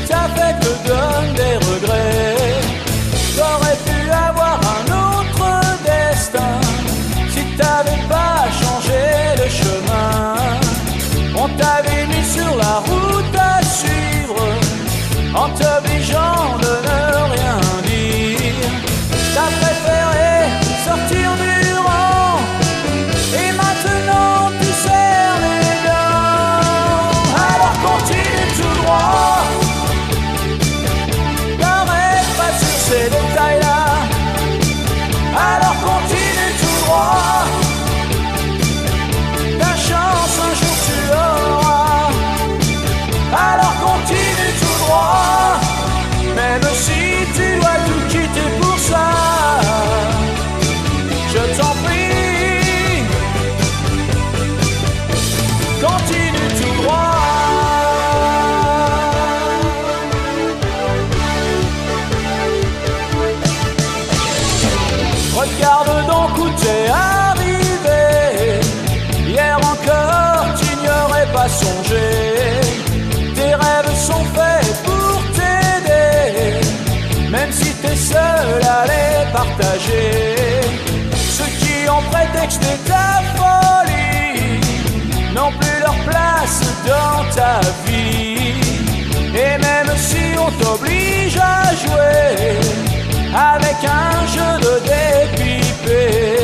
ta fête te donne des regrets. T'aurais pu avoir un autre destin si t'avais pas changé de chemin. On t'avait mis sur la route à suivre en t'obligeant de ne rien dire. T'as préféré sortir du rang et maintenant tu serres les dents. Alors continue tout droit, t'arrêtes pas sur ces détails-là. Alors continue tout droit, ta chance un jour tu l'auras. Alors continue tout droit, même si tu dois tout quitter pour ça. Je t'en prie, continue tout droit. Regarde donc où t'es arrivé. Hier encore tu n'y aurais pas songé. Tes rêves sont faits pour t'aider, même si t'es seul à les partager. Ceux qui ont prétexté ta folie n'ont plus leur place dans ta vie. Et même si on t'oblige à jouer avec un jeu de dépipé,